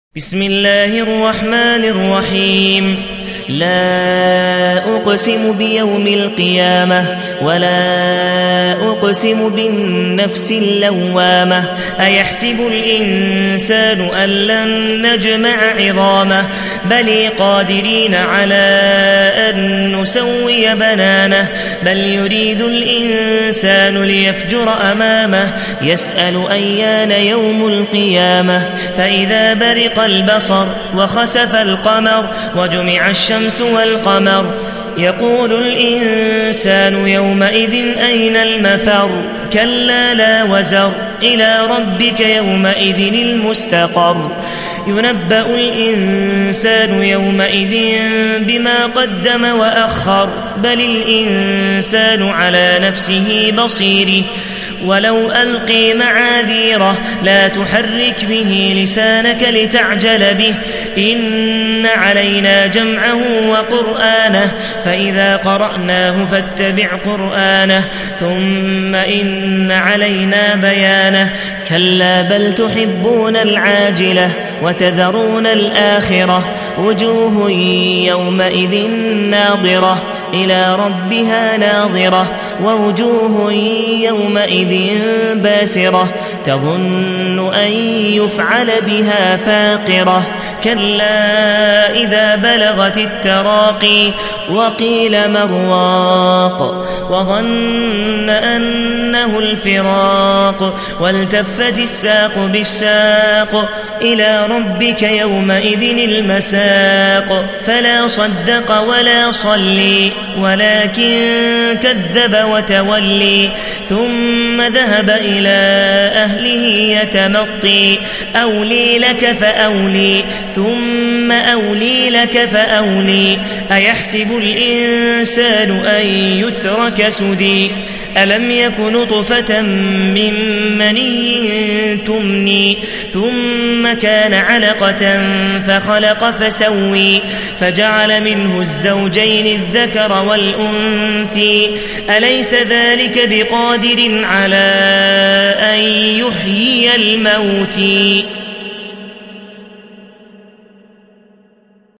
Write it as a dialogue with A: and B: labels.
A: بسم الله الرحمن الرحيم. لا أقسم بيوم القيامة ولا أقسم بالنفس اللوامة أيحسب الإنسان أن لن نجمع عظامه بل قادرين على أن نسوي بنانه بل يريد الإنسان ليفجر أمامه يسأل أيان يوم القيامة فإذا برق البصر وخسف القمر وجمع الشمس والقمر يقول الإنسان يومئذ أين المفر كلا لا وزر إلى ربك يومئذ المستقر ينبأ الإنسان يومئذ بما قدم وأخر بل الإنسان على نفسه بصير ولو ألقي معاذيره لا تحرك به لسانك لتعجل به إن علينا جمعه وقرآنه فإذا قرأناه فاتبع قرآنه ثم إن علينا بيانه كلا بل تحبون العاجلة وتذرون الآخرة وجوه يومئذ ناظرة إلى ربها ناظرة ووجوه يومئذ باسرة تظن أن يفعل بها فاقرة كلا إذا بلغت التراقي وقيل من راق وظن أنه الفراق والتفت الساق بالساق إلى ربك يومئذ المساق فلا صدق ولا صلي ولكن كذب وتولي ثم ذهب إلى أهله يتمطي أولي لك فأولي ثم أولي لك فأولي أيحسب الإنسان أن يترك سدي ألم يك نطفة من مني تمني ثم كان علقة فخلق فسوي فجعل منه الزوجين الذكر والأنثي أليس ذلك بقادر على أن يحيي الموتى